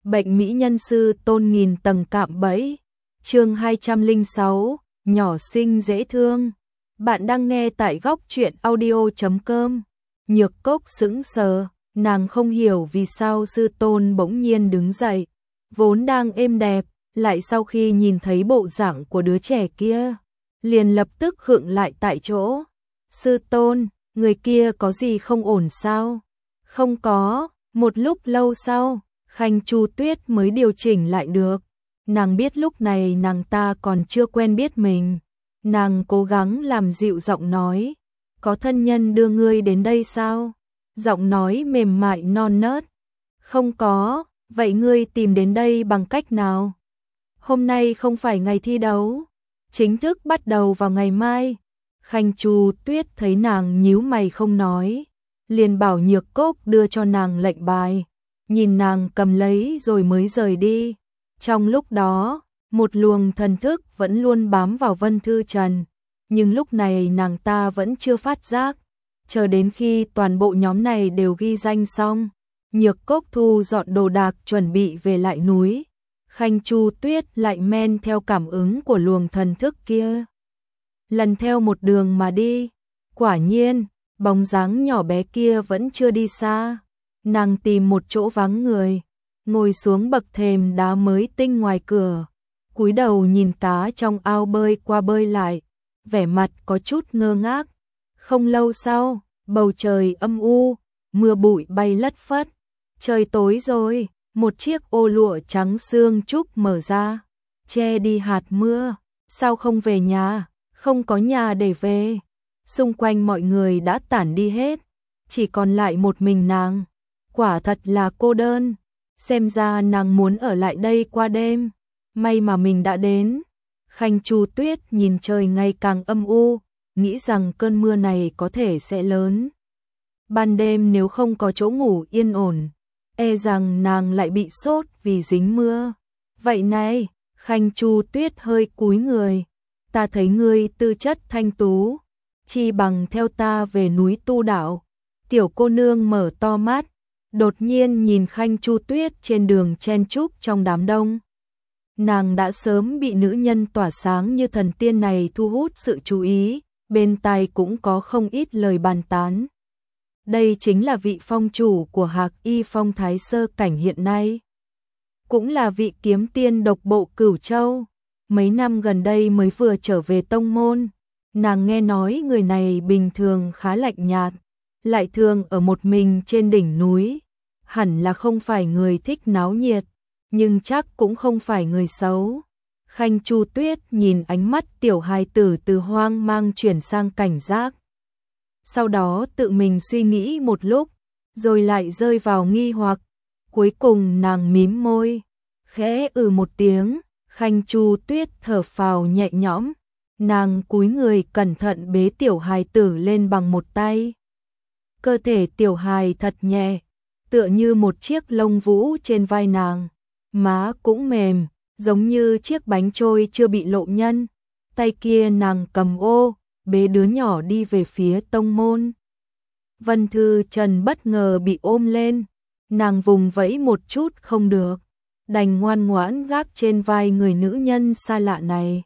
Bệnh mỹ nhân sư tôn nghìn tầng cạm bẫy. Chương 206, nhỏ xinh dễ thương. Bạn đang nghe tại góc truyện audio.com. Nhược Cốc sững sờ, nàng không hiểu vì sao sư tôn bỗng nhiên đứng dậy, vốn đang êm đẹp, lại sau khi nhìn thấy bộ dạng của đứa trẻ kia, liền lập tức khựng lại tại chỗ. Sư tôn, người kia có gì không ổn sao? Không có. Một lúc lâu sau, Khanh Chu Tuyết mới điều chỉnh lại được. Nàng biết lúc này nàng ta còn chưa quen biết mình. Nàng cố gắng làm dịu giọng nói. Có thân nhân đưa ngươi đến đây sao? Giọng nói mềm mại non nớt. Không có, vậy ngươi tìm đến đây bằng cách nào? Hôm nay không phải ngày thi đấu, chính thức bắt đầu vào ngày mai. Khanh Chu Tuyết thấy nàng nhíu mày không nói, liền bảo Nhược Cốc đưa cho nàng lệnh bài, nhìn nàng cầm lấy rồi mới rời đi. Trong lúc đó, một luồng thần thức vẫn luôn bám vào Vân Thư Trần, nhưng lúc này nàng ta vẫn chưa phát giác. Chờ đến khi toàn bộ nhóm này đều ghi danh xong, Nhược Cốc thu dọn đồ đạc chuẩn bị về lại núi, Khanh Chu Tuyết lại men theo cảm ứng của luồng thần thức kia, lần theo một đường mà đi. Quả nhiên, bóng dáng nhỏ bé kia vẫn chưa đi xa. Nàng tìm một chỗ vắng người, ngồi xuống bậc thềm đá mới tinh ngoài cửa, cúi đầu nhìn cá trong ao bơi qua bơi lại, vẻ mặt có chút ngơ ngác. Không lâu sau, bầu trời âm u, mưa bụi bay lất phất. Trời tối rồi, một chiếc ô lụa trắng sương trúc mở ra, che đi hạt mưa. Sao không về nhà? Không có nhà để về. Xung quanh mọi người đã tản đi hết, chỉ còn lại một mình nàng. Quả thật là cô đơn. Xem ra nàng muốn ở lại đây qua đêm. May mà mình đã đến. Khanh Chu Tuyết nhìn trời ngày càng âm u, nghĩ rằng cơn mưa này có thể sẽ lớn. Ban đêm nếu không có chỗ ngủ yên ổn, e rằng nàng lại bị sốt vì dính mưa. Vậy này, Khanh Chu Tuyết hơi cúi người. Ta thấy ngươi tư chất thanh tú, chi bằng theo ta về núi tu đạo. Tiểu cô nương mở to mắt, đột nhiên nhìn Khanh Chu Tuyết trên đường chen chúc trong đám đông. Nàng đã sớm bị nữ nhân tỏa sáng như thần tiên này thu hút sự chú ý, bên tai cũng có không ít lời bàn tán. Đây chính là vị phong chủ của Hạc Y Phong Thái sơ cảnh hiện nay, cũng là vị kiếm tiên độc bộ Cửu Châu, mấy năm gần đây mới vừa trở về tông môn. Nàng nghe nói người này bình thường khá lạnh nhạt, lại thường ở một mình trên đỉnh núi, hẳn là không phải người thích náo nhiệt, nhưng chắc cũng không phải người xấu. Khanh Chu Tuyết nhìn ánh mắt tiểu hài tử từ hoang mang chuyển sang cảnh giác. Sau đó tự mình suy nghĩ một lúc, rồi lại rơi vào nghi hoặc. Cuối cùng nàng mím môi, khẽ một tiếng. Khanh Chu Tuyết thở phào nhẹ nhõm, nàng cúi người cẩn thận bế tiểu hài tử lên bằng một tay. Cơ thể tiểu hài thật nhẹ, tựa như một chiếc lông vũ trên vai nàng, má cũng mềm, giống như chiếc bánh trôi chưa bị lộ nhân. Tay kia nàng cầm ô, bế đứa nhỏ đi về phía tông môn. Vân Thư Trần bất ngờ bị ôm lên, nàng vùng vẫy một chút không được, đành ngoan ngoãn gác trên vai người nữ nhân xa lạ này.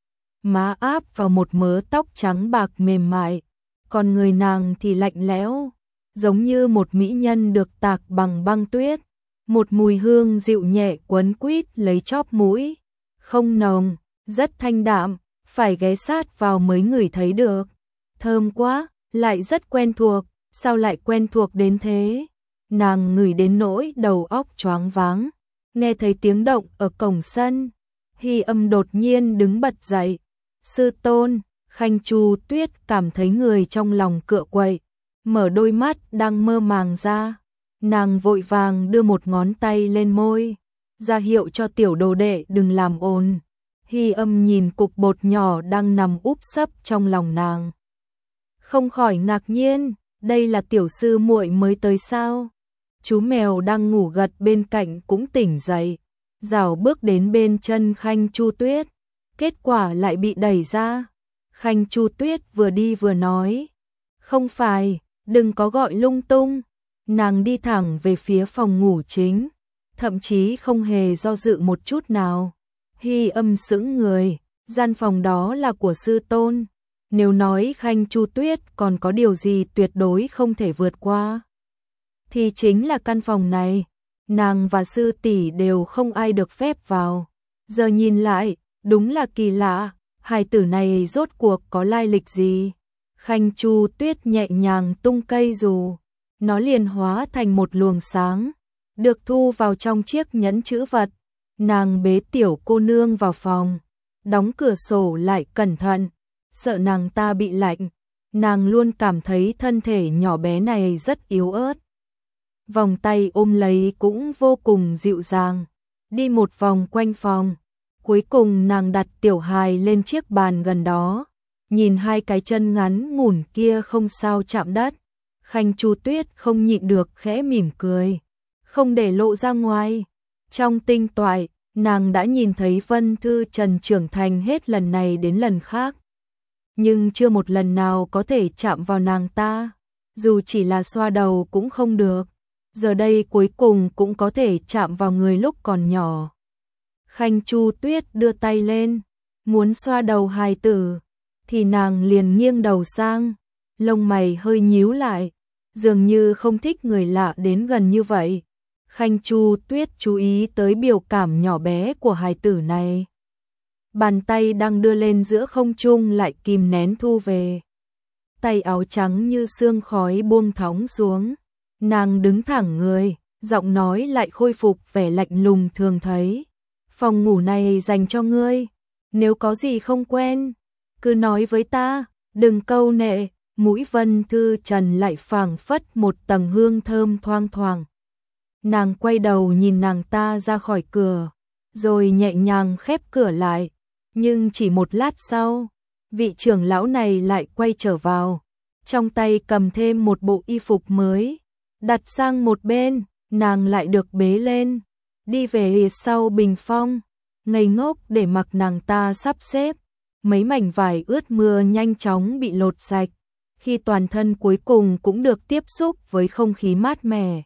Má áp vào một mớ tóc trắng bạc mềm mại, còn người nàng thì lạnh lẽo, giống như một mỹ nhân được tạc bằng băng tuyết. Một mùi hương dịu nhẹ quấn quýt lấy chóp mũi, không nồng, rất thanh đạm, phải ghé sát vào mới ngửi thấy được. Thơm quá, lại rất quen thuộc, sao lại quen thuộc đến thế? Nàng ngửi đến nỗi đầu óc choáng váng. Nghe thấy tiếng động ở cổng sân, Hy Âm đột nhiên đứng bật dậy. Sư tôn. Khanh Chu Tuyết cảm thấy người trong lòng cựa quậy, mở đôi mắt đang mơ màng ra. Nàng vội vàng đưa một ngón tay lên môi, ra hiệu cho tiểu đồ đệ đừng làm ồn. Hy Âm nhìn cục bột nhỏ đang nằm úp sấp trong lòng nàng, không khỏi ngạc nhiên, đây là tiểu sư muội mới tới sao? Chú mèo đang ngủ gật bên cạnh cũng tỉnh dậy, rảo bước đến bên chân Khanh Chu Tuyết, kết quả lại bị đẩy ra. Khanh Chu Tuyết vừa đi vừa nói, không phải, đừng có gọi lung tung. Nàng đi thẳng về phía phòng ngủ chính, thậm chí không hề do dự một chút nào. Hy Âm sững người, gian phòng đó là của sư tôn. Nếu nói Khanh Chu Tuyết còn có điều gì tuyệt đối không thể vượt qua, thì chính là căn phòng này. Nàng và sư tỷ đều không ai được phép vào. Giờ nhìn lại, đúng là kỳ lạ, hài tử này rốt cuộc có lai lịch gì? Khanh Chu Tuyết nhẹ nhàng tung cây dù, nó liền hóa thành một luồng sáng, được thu vào trong chiếc nhẫn chữ vật. Nàng bế tiểu cô nương vào phòng, đóng cửa sổ lại cẩn thận, sợ nàng ta bị lạnh. Nàng luôn cảm thấy thân thể nhỏ bé này rất yếu ớt. Vòng tay ôm lấy cũng vô cùng dịu dàng. Đi một vòng quanh phòng, cuối cùng nàng đặt tiểu hài lên chiếc bàn gần đó. Nhìn hai cái chân ngắn ngủn kia không sao chạm đất, Khanh Chu Tuyết không nhịn được khẽ mỉm cười, không để lộ ra ngoài. Trong tinh toại, nàng đã nhìn thấy Vân Thư Trần trưởng thành hết lần này đến lần khác, nhưng chưa một lần nào có thể chạm vào nàng ta, dù chỉ là xoa đầu cũng không được. Giờ đây cuối cùng cũng có thể chạm vào người lúc còn nhỏ. Khanh Chu Tuyết đưa tay lên, muốn xoa đầu hài tử, thì nàng liền nghiêng đầu sang, lông mày hơi nhíu lại, dường như không thích người lạ đến gần như vậy. Khanh Chu Tuyết chú ý tới biểu cảm nhỏ bé của hài tử này. Bàn tay đang đưa lên giữa không trung lại kìm nén thu về. Tay áo trắng như sương khói buông thõng xuống. Nàng đứng thẳng người, giọng nói lại khôi phục vẻ lạnh lùng thường thấy. Phòng ngủ này dành cho ngươi, nếu có gì không quen, cứ nói với ta, đừng câu nệ. Mũi Vân Thư Trần lại phảng phất một tầng hương thơm thoang thoảng. Nàng quay đầu nhìn nàng ta ra khỏi cửa, rồi nhẹ nhàng khép cửa lại. Nhưng chỉ một lát sau, vị trưởng lão này lại quay trở vào, trong tay cầm thêm một bộ y phục mới. Đặt sang một bên, nàng lại được bế lên, đi về phía sau bình phong, ngây ngốc để mặc nàng ta sắp xếp. Mấy mảnh vải ướt mưa nhanh chóng bị lột sạch, khi toàn thân cuối cùng cũng được tiếp xúc với không khí mát mẻ.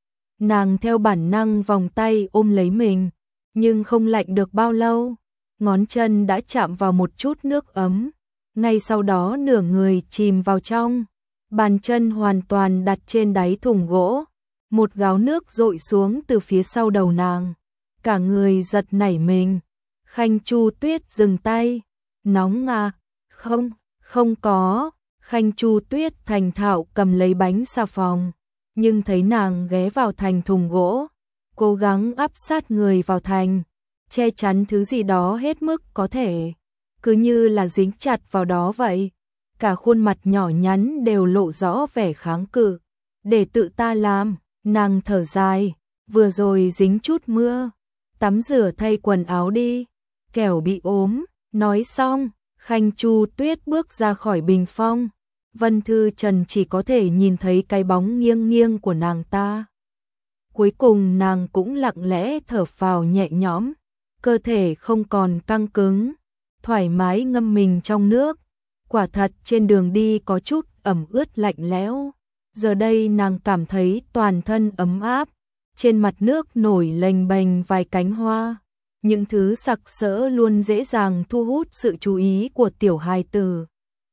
Nàng theo bản năng vòng tay ôm lấy mình, nhưng không lạnh được bao lâu, ngón chân đã chạm vào một chút nước ấm, ngay sau đó nửa người chìm vào trong. Bàn chân hoàn toàn đặt trên đáy thùng gỗ, một gáo nước dội xuống từ phía sau đầu nàng, cả người giật nảy mình. Khanh Chu Tuyết dừng tay, nóng à? Không có. Khanh Chu Tuyết thành thạo cầm lấy bánh xà phòng, nhưng thấy nàng ghé vào thành thùng gỗ, cố gắng áp sát người vào thành, che chắn thứ gì đó hết mức có thể, cứ như là dính chặt vào đó vậy. Cả khuôn mặt nhỏ nhắn đều lộ rõ vẻ kháng cự. Để tự ta làm, nàng thở dài, vừa rồi dính chút mưa, tắm rửa thay quần áo đi, kẻo bị ốm. Nói xong, Khanh Chu Tuyết bước ra khỏi bình phong. Vân Thư Trần chỉ có thể nhìn thấy cái bóng nghiêng nghiêng của nàng ta. Cuối cùng nàng cũng lặng lẽ thở phào nhẹ nhõm, cơ thể không còn căng cứng, thoải mái ngâm mình trong nước. Quả thật trên đường đi có chút ẩm ướt lạnh lẽo, giờ đây nàng cảm thấy toàn thân ấm áp, trên mặt nước nổi lềnh bềnh vài cánh hoa, những thứ sặc sỡ luôn dễ dàng thu hút sự chú ý của tiểu hài tử.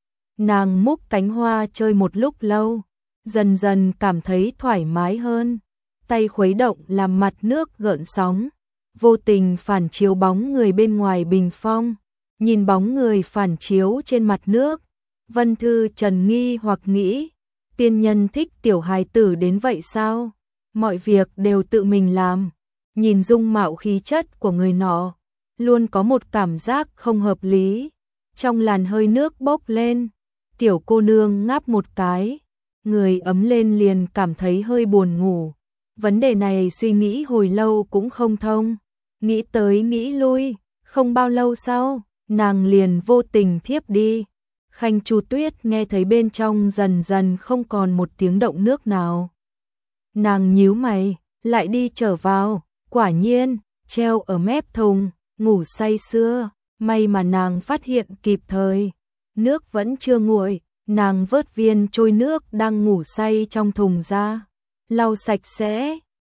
Nàng múc cánh hoa chơi một lúc lâu, dần dần cảm thấy thoải mái hơn, tay khuấy động làm mặt nước gợn sóng, vô tình phản chiếu bóng người bên ngoài bình phong. Nhìn bóng người phản chiếu trên mặt nước, Vân Thư Trần nghi hoặc nghĩ, tiên nhân thích tiểu hài tử đến vậy sao? Mọi việc đều tự mình làm. Nhìn dung mạo khí chất của người nọ, luôn có một cảm giác không hợp lý. Trong làn hơi nước bốc lên, tiểu cô nương ngáp một cái, người ấm lên liền cảm thấy hơi buồn ngủ. Vấn đề này suy nghĩ hồi lâu cũng không thông, nghĩ tới nghĩ lui, không bao lâu sau, nàng liền vô tình thiếp đi. Khanh Chu Tuyết nghe thấy bên trong dần dần không còn một tiếng động nước nào. Nàng nhíu mày, lại đi trở vào, quả nhiên, treo ở mép thùng, ngủ say sưa, may mà nàng phát hiện kịp thời. Nước vẫn chưa nguội, nàng vớt viên trôi nước đang ngủ say trong thùng ra, lau sạch sẽ,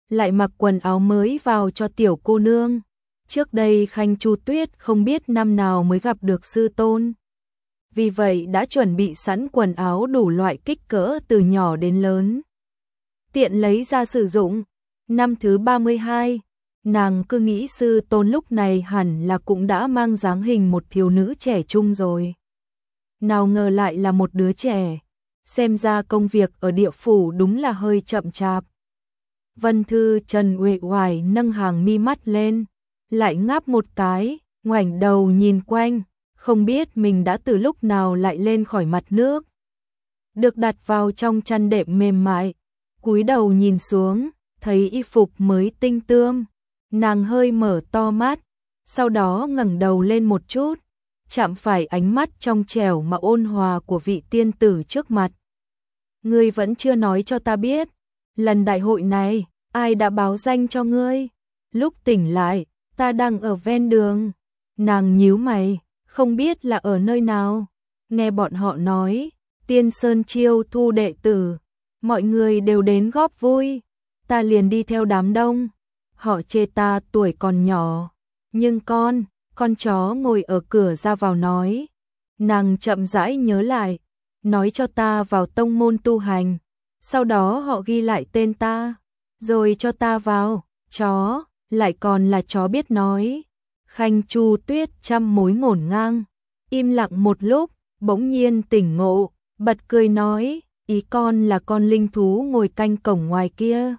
lại mặc quần áo mới vào cho tiểu cô nương. Trước đây Khanh Chu Tuyết không biết năm nào mới gặp được sư tôn. Vì vậy đã chuẩn bị sẵn quần áo đủ loại kích cỡ từ nhỏ đến lớn. Tiện lấy ra sử dụng. Năm thứ 32, nàng cứ nghĩ sư tôn lúc này hẳn là cũng đã mang dáng hình một thiếu nữ trẻ trung rồi. Nào ngờ lại là một đứa trẻ. Xem ra công việc ở địa phủ đúng là hơi chậm chạp. Vân Thư Trần uể oải nâng hàng mi mắt lên, lại ngáp một cái, ngoảnh đầu nhìn quanh, không biết mình đã từ lúc nào lại lên khỏi mặt nước. Được đặt vào trong chăn đệm mềm mại, cúi đầu nhìn xuống, thấy y phục mới tinh tươm, nàng hơi mở to mắt, sau đó ngẩng đầu lên một chút, chạm phải ánh mắt trong trẻo mà ôn hòa của vị tiên tử trước mặt. Ngươi vẫn chưa nói cho ta biết, lần đại hội này, ai đã báo danh cho ngươi? Lúc tỉnh lại, ta đang ở ven đường. Nàng nhíu mày, không biết là ở nơi nào. Nghe bọn họ nói, Tiên Sơn chiêu thu đệ tử, mọi người đều đến góp vui. Ta liền đi theo đám đông. Họ chê ta tuổi còn nhỏ, nhưng con chó ngồi ở cửa ra vào nói. Nàng chậm rãi nhớ lại, nói cho ta vào tông môn tu hành. Sau đó họ ghi lại tên ta, rồi cho ta vào. Chó, lại còn là chó biết nói. Khanh Chu Tuyết trăm mối ngổn ngang, im lặng một lúc, bỗng nhiên tỉnh ngộ, bật cười nói, ý con là con linh thú ngồi canh cổng ngoài kia.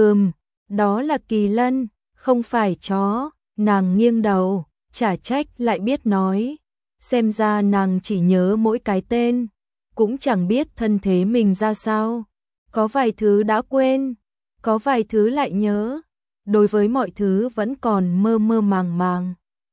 Đó là kỳ lân, không phải chó. Nàng nghiêng đầu, chả trách lại biết nói. Xem ra nàng chỉ nhớ mỗi cái tên, cũng chẳng biết thân thế mình ra sao. Có vài thứ đã quên, có vài thứ lại nhớ. Đối với mọi thứ vẫn còn mơ mơ màng màng.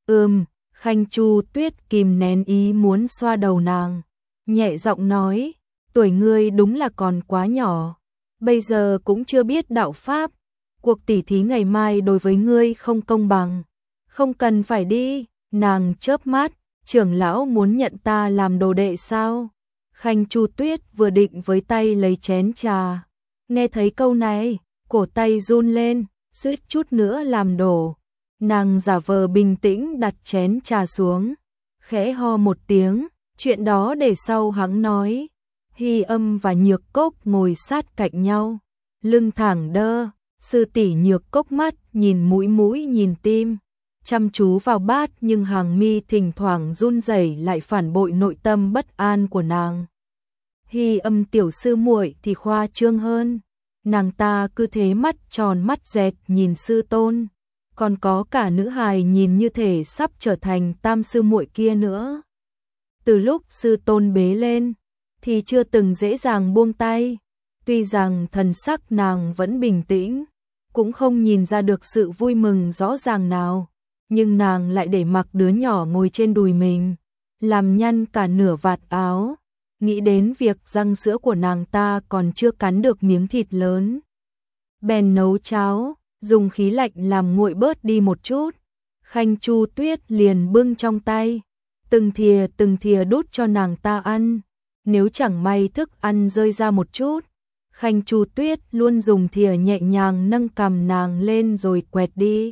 Khanh Chu Tuyết kìm nén ý muốn xoa đầu nàng, nhẹ giọng nói, tuổi ngươi đúng là còn quá nhỏ, bây giờ cũng chưa biết đạo pháp, cuộc tỉ thí ngày mai đối với ngươi không công bằng, không cần phải đi. Nàng chớp mắt, trưởng lão muốn nhận ta làm đồ đệ sao? Khanh Chu Tuyết vừa định với tay lấy chén trà, nghe thấy câu này, cổ tay run lên, suýt chút nữa làm đổ. Nàng giả vờ bình tĩnh đặt chén trà xuống, khẽ ho một tiếng, chuyện đó để sau hắn nói. Hy Âm và Nhược Cốc ngồi sát cạnh nhau, lưng thẳng đơ, sư tỷ Nhược Cốc mắt nhìn mũi nhìn tim, chăm chú vào bát, nhưng hàng mi thỉnh thoảng run rẩy lại phản bội nội tâm bất an của nàng. Hy Âm tiểu sư muội thì khoa trương hơn, nàng ta cứ thế mắt tròn mắt dẹt nhìn sư tôn, còn có cả nữ hài nhìn như thể sắp trở thành tam sư muội kia nữa. Từ lúc sư tôn bế lên thì chưa từng dễ dàng buông tay, tuy rằng thần sắc nàng vẫn bình tĩnh, cũng không nhìn ra được sự vui mừng rõ ràng nào, nhưng nàng lại để mặc đứa nhỏ ngồi trên đùi mình, làm nhăn cả nửa vạt áo. Nghĩ đến việc răng sữa của nàng ta còn chưa cắn được miếng thịt lớn, bèn nấu cháo, dùng khí lạnh làm nguội bớt đi một chút. Khanh Chu Tuyết liền bưng trong tay, từng thìa đút cho nàng ta ăn. Nếu chẳng may thức ăn rơi ra một chút, Khanh Chu Tuyết luôn dùng thìa nhẹ nhàng nâng cằm nàng lên rồi quẹt đi.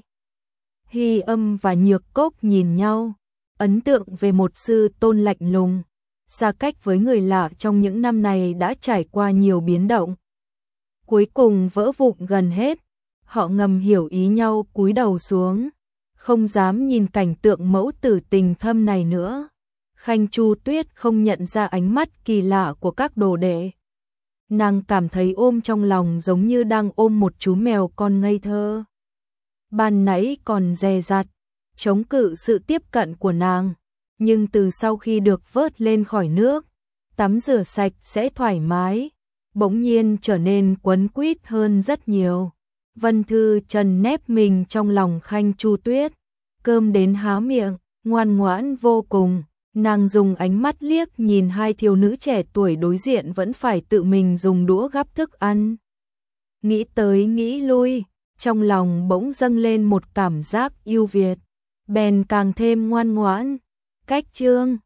Hy Âm và Nhược Cốc nhìn nhau, ấn tượng về một sư tôn lạnh lùng, xa cách với người lạ trong những năm này đã trải qua nhiều biến động. Cuối cùng vỡ vụn gần hết, họ ngầm hiểu ý nhau cúi đầu xuống, không dám nhìn cảnh tượng mẫu tử tình thâm này nữa. Khanh Chu Tuyết không nhận ra ánh mắt kỳ lạ của các đồ đệ. Nàng cảm thấy ôm trong lòng giống như đang ôm một chú mèo con ngây thơ. Ban nãy còn dè dặt, chống cự sự tiếp cận của nàng, nhưng từ sau khi được vớt lên khỏi nước, tắm rửa sạch sẽ thoải mái, bỗng nhiên trở nên quấn quýt hơn rất nhiều. Vân Thư Trần nép mình trong lòng Khanh Chu Tuyết, cơm đến há miệng, ngoan ngoãn vô cùng. Nàng dùng ánh mắt liếc nhìn hai thiếu nữ trẻ tuổi đối diện vẫn phải tự mình dùng đũa gắp thức ăn. Nghĩ tới nghĩ lui, trong lòng bỗng dâng lên một cảm giác yêu Việt, bèn càng thêm ngoan ngoãn. Cách chương